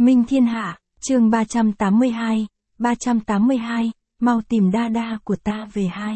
Minh Thiên Hạ, chương 382, mau tìm đa đa của ta về hai.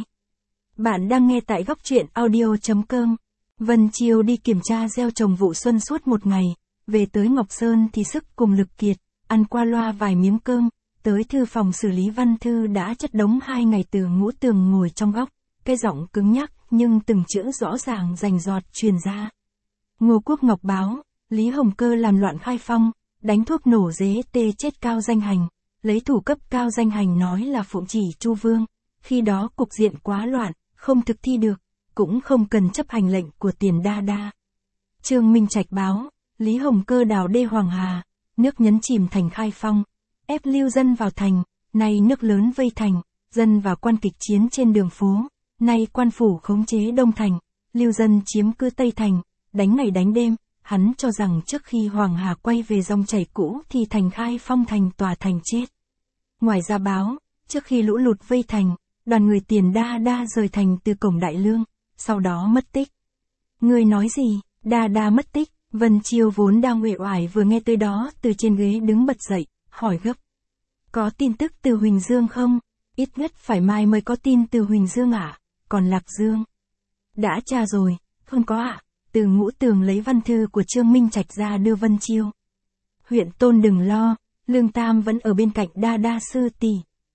Bạn đang nghe tại góc truyện audio.com. Vân Chiêu đi kiểm tra gieo trồng vụ xuân suốt một ngày, về tới Ngọc Sơn thì sức cùng lực kiệt, ăn qua loa vài miếng cơm, tới thư phòng xử lý văn thư đã chất đống 2 ngày. Từ Ngũ Tường ngồi trong góc, cái giọng cứng nhắc nhưng từng chữ rõ ràng rành rọt truyền ra. Ngô Quốc Ngọc báo, Lý Hồng Cơ làm loạn Khai Phong, đánh thuốc nổ dế tê chết Cao Danh Hành, lấy thủ cấp Cao Danh Hành nói là phụng chỉ Chu Vương, khi đó cục diện quá loạn, không thực thi được, cũng không cần chấp hành lệnh của Tiền Đa Đa. Trương Minh Trạch báo, Lý Hồng Cơ đào đê Hoàng Hà, nước nhấn chìm thành Khai Phong, ép lưu dân vào thành, nay nước lớn vây thành, dân và quan kịch chiến trên đường phố, nay quan phủ khống chế Đông Thành, lưu dân chiếm cứ Tây Thành, đánh ngày đánh đêm. Hắn cho rằng trước khi Hoàng Hà quay về dòng chảy cũ thì thành Khai Phong thành tòa thành chết. Ngoài ra báo, trước khi lũ lụt vây thành, đoàn người Tiền Đa Đa rời thành từ cổng Đại Lương, sau đó mất tích. Ngươi nói gì, Đa Đa mất tích? Vân Chiêu vốn đang uể oải vừa nghe tới đó từ trên ghế đứng bật dậy, hỏi gấp. Có tin tức từ Huỳnh Dương không? Ít nhất phải mai mới có tin từ Huỳnh Dương ạ. Còn Lạc Dương? Đã tra rồi, không có ạ. Từ Ngũ Tường lấy văn thư của Trương Minh Trạch ra đưa Vân Chiêu. Huyện Tôn đừng lo, Lương Tam vẫn ở bên cạnh Đa Đa sư tỷ.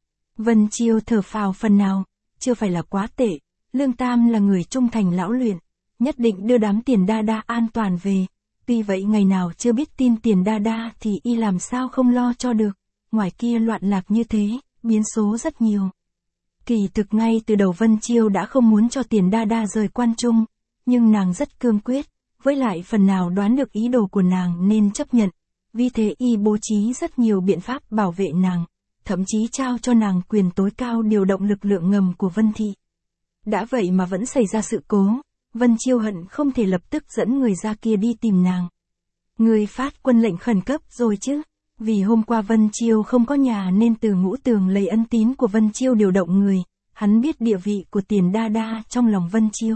Vân Chiêu thở phào phần nào, chưa phải là quá tệ, Lương Tam là người trung thành lão luyện, nhất định đưa đám Tiền Đa Đa an toàn về. Tuy vậy ngày nào chưa biết tin Tiền Đa Đa thì y làm sao không lo cho được, ngoài kia loạn lạc như thế, biến số rất nhiều. Kỳ thực ngay từ đầu Vân Chiêu đã không muốn cho Tiền Đa Đa rời quan trung. Nhưng nàng rất cương quyết, với lại phần nào đoán được ý đồ của nàng nên chấp nhận, vì thế y bố trí rất nhiều biện pháp bảo vệ nàng, thậm chí trao cho nàng quyền tối cao điều động lực lượng ngầm của Vân Thị. Đã vậy mà vẫn xảy ra sự cố, Vân Chiêu hận không thể lập tức dẫn người ra kia đi tìm nàng. Người phát quân lệnh khẩn cấp rồi chứ, vì hôm qua Vân Chiêu không có nhà nên Từ Ngũ Tường lấy ân tín của Vân Chiêu điều động người, hắn biết địa vị của Tiền Đa Đa trong lòng Vân Chiêu.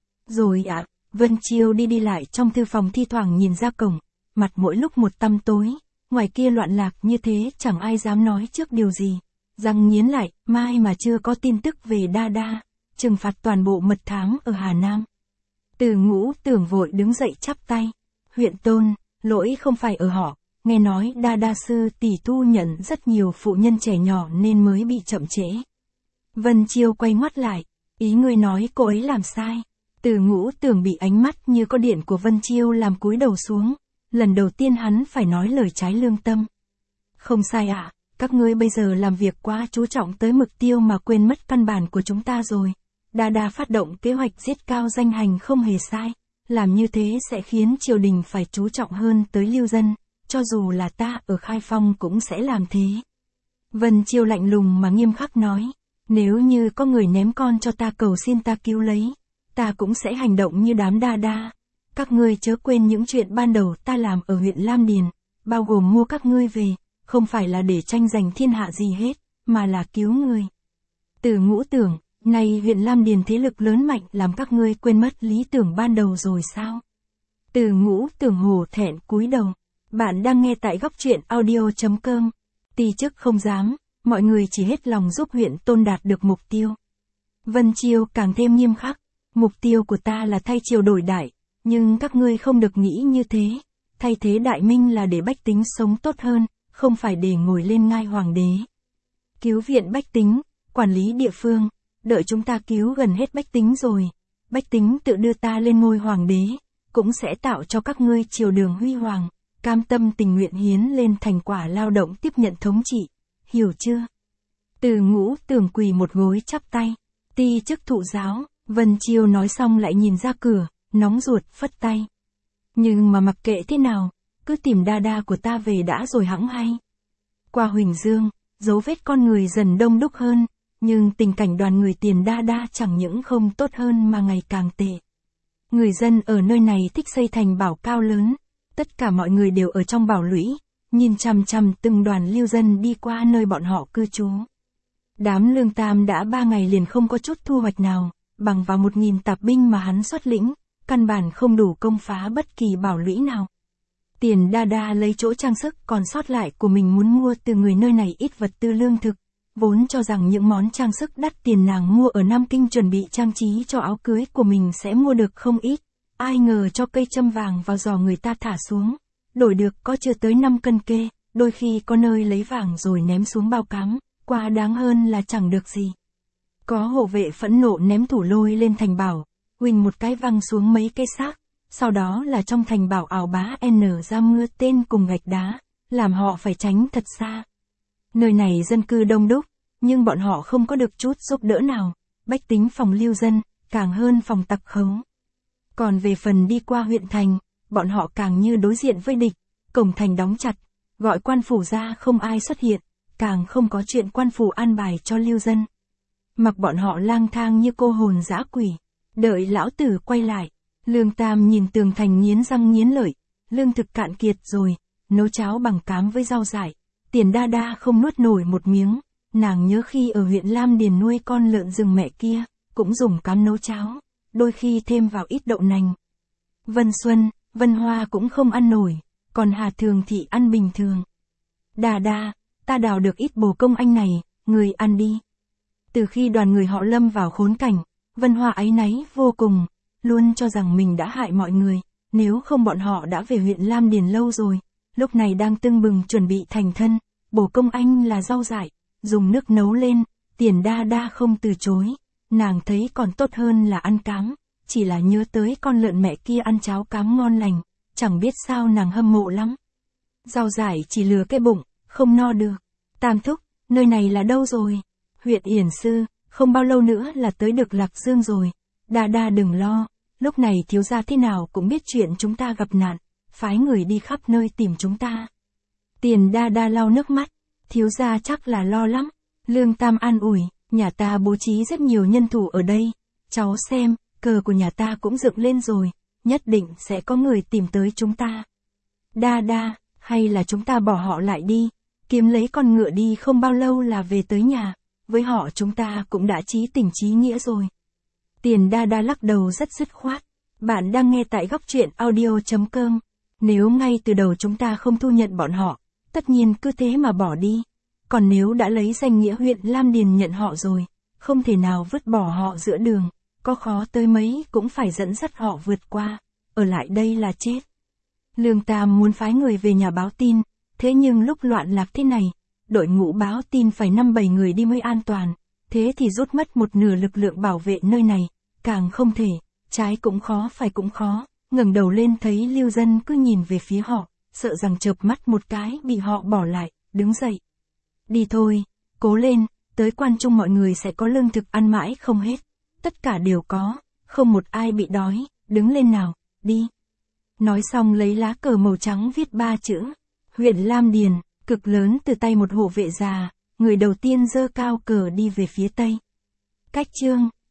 Rồi ạ, Vân Chiêu đi lại trong thư phòng thi thoảng nhìn ra cổng, mặt mỗi lúc một tăm tối, ngoài kia loạn lạc như thế chẳng ai dám nói trước điều gì. Răng nghiến lại, mai mà chưa có tin tức về Đa Đa, trừng phạt toàn bộ mật thám ở Hà Nam. Từ Ngũ Tường vội đứng dậy chắp tay, huyện Tôn, lỗi không phải ở họ, nghe nói Đa Đa sư tỷ thu nhận rất nhiều phụ nhân trẻ nhỏ nên mới bị chậm trễ. Vân Chiêu quay ngoắt lại, ý ngươi nói cô ấy làm sai. Từ Ngũ Tường bị ánh mắt như có điện của Vân Chiêu làm cúi đầu xuống, lần đầu tiên hắn phải nói lời trái lương tâm. Không sai ạ, các ngươi bây giờ làm việc quá chú trọng tới mục tiêu mà quên mất căn bản của chúng ta rồi. Đa Đa phát động kế hoạch giết Cao Danh Hành không hề sai, làm như thế sẽ khiến triều đình phải chú trọng hơn tới lưu dân, cho dù là ta ở Khai Phong cũng sẽ làm thế. Vân Chiêu lạnh lùng mà nghiêm khắc nói, nếu như có người ném con cho ta cầu xin ta cứu lấy, ta cũng sẽ hành động như đám Đa Đa. Các ngươi chớ quên những chuyện ban đầu ta làm ở huyện Lam Điền, bao gồm mua các ngươi về, không phải là để tranh giành thiên hạ gì hết, mà là cứu người. Từ Ngũ Tường, nay huyện Lam Điền thế lực lớn mạnh làm các ngươi quên mất lý tưởng ban đầu rồi sao? Từ Ngũ Tường hổ thẹn cúi đầu. Bạn đang nghe tại góc truyện audio.com. Ti chức không dám, mọi người chỉ hết lòng giúp huyện Tôn đạt được mục tiêu. Vân Chiêu càng thêm nghiêm khắc. Mục tiêu của ta là thay triều đổi đại, nhưng các ngươi không được nghĩ như thế. Thay thế đại minh là để bách tính sống tốt hơn, không phải để ngồi lên ngai hoàng đế. Cứu viện bách tính, quản lý địa phương, đợi chúng ta cứu gần hết bách tính rồi, bách tính tự đưa ta lên ngôi hoàng đế, cũng sẽ tạo cho các ngươi triều đường huy hoàng, cam tâm tình nguyện hiến lên thành quả lao động tiếp nhận thống trị, hiểu chưa? Từ Ngũ Tường quỳ một gối chắp tay, ti chức thụ giáo. Vân Chiêu nói xong lại nhìn ra cửa, nóng ruột phất tay. Nhưng mà mặc kệ thế nào, cứ tìm Đa Đa của ta về đã rồi hẵng hay. Qua Huỳnh Dương, dấu vết con người dần đông đúc hơn, nhưng tình cảnh đoàn người Tiền Đa Đa chẳng những không tốt hơn mà ngày càng tệ. Người dân ở nơi này thích xây thành bảo cao lớn, tất cả mọi người đều ở trong bảo lũy, nhìn chằm chằm từng đoàn lưu dân đi qua nơi bọn họ cư trú. Đám Lương Tam đã 3 ngày liền không có chút thu hoạch nào. Bằng vào 1000 tạp binh mà hắn xuất lĩnh, căn bản không đủ công phá bất kỳ bảo lũy nào. Tiền đa đa lấy chỗ trang sức còn sót lại của mình muốn mua từ người nơi này ít vật tư lương thực, vốn cho rằng những món trang sức đắt tiền nàng mua ở Nam Kinh chuẩn bị trang trí cho áo cưới của mình sẽ mua được không ít, ai ngờ cho cây châm vàng vào giò người ta thả xuống, đổi được có chưa tới 5 cân kê, đôi khi có nơi lấy vàng rồi ném xuống bao cám, quá đáng hơn là chẳng được gì. Có hộ vệ phẫn nộ ném thủ lôi lên thành bảo, huỳnh một cái văng xuống mấy cây xác, sau đó là trong thành bảo ảo bá n ra mưa tên cùng gạch đá, làm họ phải tránh thật xa. Nơi này dân cư đông đúc, nhưng bọn họ không có được chút giúp đỡ nào, bách tính phòng lưu dân, càng hơn phòng tặc khấu. Còn về phần đi qua huyện thành, bọn họ càng như đối diện với địch, cổng thành đóng chặt, gọi quan phủ ra không ai xuất hiện, càng không có chuyện quan phủ an bài cho lưu dân. Mặc bọn họ lang thang như cô hồn dã quỷ, đợi lão tử quay lại, Lương Tam nhìn tường thành nghiến răng nghiến lợi, lương thực cạn kiệt rồi, nấu cháo bằng cám với rau dại, Tiền đa đa không nuốt nổi một miếng, nàng nhớ khi ở huyện Lam Điền nuôi con lợn rừng mẹ kia, cũng dùng cám nấu cháo, đôi khi thêm vào ít đậu nành. Vân Xuân, Vân Hoa cũng không ăn nổi, còn Hà Thường thì ăn bình thường. Đa đa, ta đào được ít bồ công anh này, người ăn đi. Từ khi đoàn người họ lâm vào khốn cảnh, Vân Hoa áy náy vô cùng, luôn cho rằng mình đã hại mọi người, nếu không bọn họ đã về huyện Lam Điền lâu rồi, lúc này đang tưng bừng chuẩn bị thành thân, bồ công anh là rau dại, dùng nước nấu lên, Tiền đa đa không từ chối, nàng thấy còn tốt hơn là ăn cám, chỉ là nhớ tới con lợn mẹ kia ăn cháo cám ngon lành, chẳng biết sao nàng hâm mộ lắm. Rau dại chỉ lừa cái bụng, không no được. Tam thúc, nơi này là đâu rồi? Huyện Yển Sư, không bao lâu nữa là tới được Lạc Dương rồi. Đa đa đừng lo, lúc này thiếu gia thế nào cũng biết chuyện chúng ta gặp nạn, phái người đi khắp nơi tìm chúng ta. Tiền đa đa lau nước mắt, thiếu gia chắc là lo lắm. Lương Tam an ủi, nhà ta bố trí rất nhiều nhân thủ ở đây, cháu xem, cờ của nhà ta cũng dựng lên rồi, nhất định sẽ có người tìm tới chúng ta. Đa đa, hay là chúng ta bỏ họ lại đi, kiếm lấy con ngựa đi không bao lâu là về tới nhà, với họ chúng ta cũng đã chí tình chí nghĩa rồi. Tiền đa đa lắc đầu rất dứt khoát, bạn đang nghe tại góc truyện audio.com, nếu ngay từ đầu chúng ta không thu nhận bọn họ, tất nhiên cứ thế mà bỏ đi, còn nếu đã lấy danh nghĩa huyện Lam Điền nhận họ rồi, không thể nào vứt bỏ họ giữa đường, có khó tới mấy cũng phải dẫn dắt họ vượt qua, ở lại đây là chết. Lương Tam muốn phái người về nhà báo tin, thế nhưng lúc loạn lạc thế này, đội ngũ báo tin phải 5-7 người đi mới an toàn, thế thì rút mất một nửa lực lượng bảo vệ nơi này, càng không thể, trái cũng khó phải cũng khó, ngẩng đầu lên thấy lưu dân cứ nhìn về phía họ, sợ rằng chợp mắt một cái bị họ bỏ lại, đứng dậy. Đi thôi, cố lên, tới Quan Trung mọi người sẽ có lương thực ăn mãi không hết, tất cả đều có, không một ai bị đói, đứng lên nào, đi. Nói xong lấy lá cờ màu trắng viết 3 chữ, huyện Lam Điền, cực lớn từ tay một hộ vệ già, người đầu tiên giơ cao cờ đi về phía tây. Cách chương